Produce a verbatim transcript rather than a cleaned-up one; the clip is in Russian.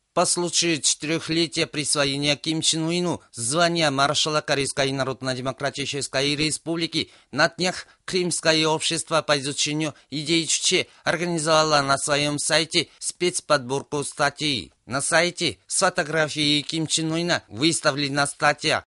По случаю четырехлетия присвоения Ким Чен Ыну звания маршала Корейской Народно-Демократической Республики на днях Крымское общество по изучению идей Чучхе организовало на своем сайте спецподборку статей. На сайте с фотографией Ким Чен Ына выставлена статья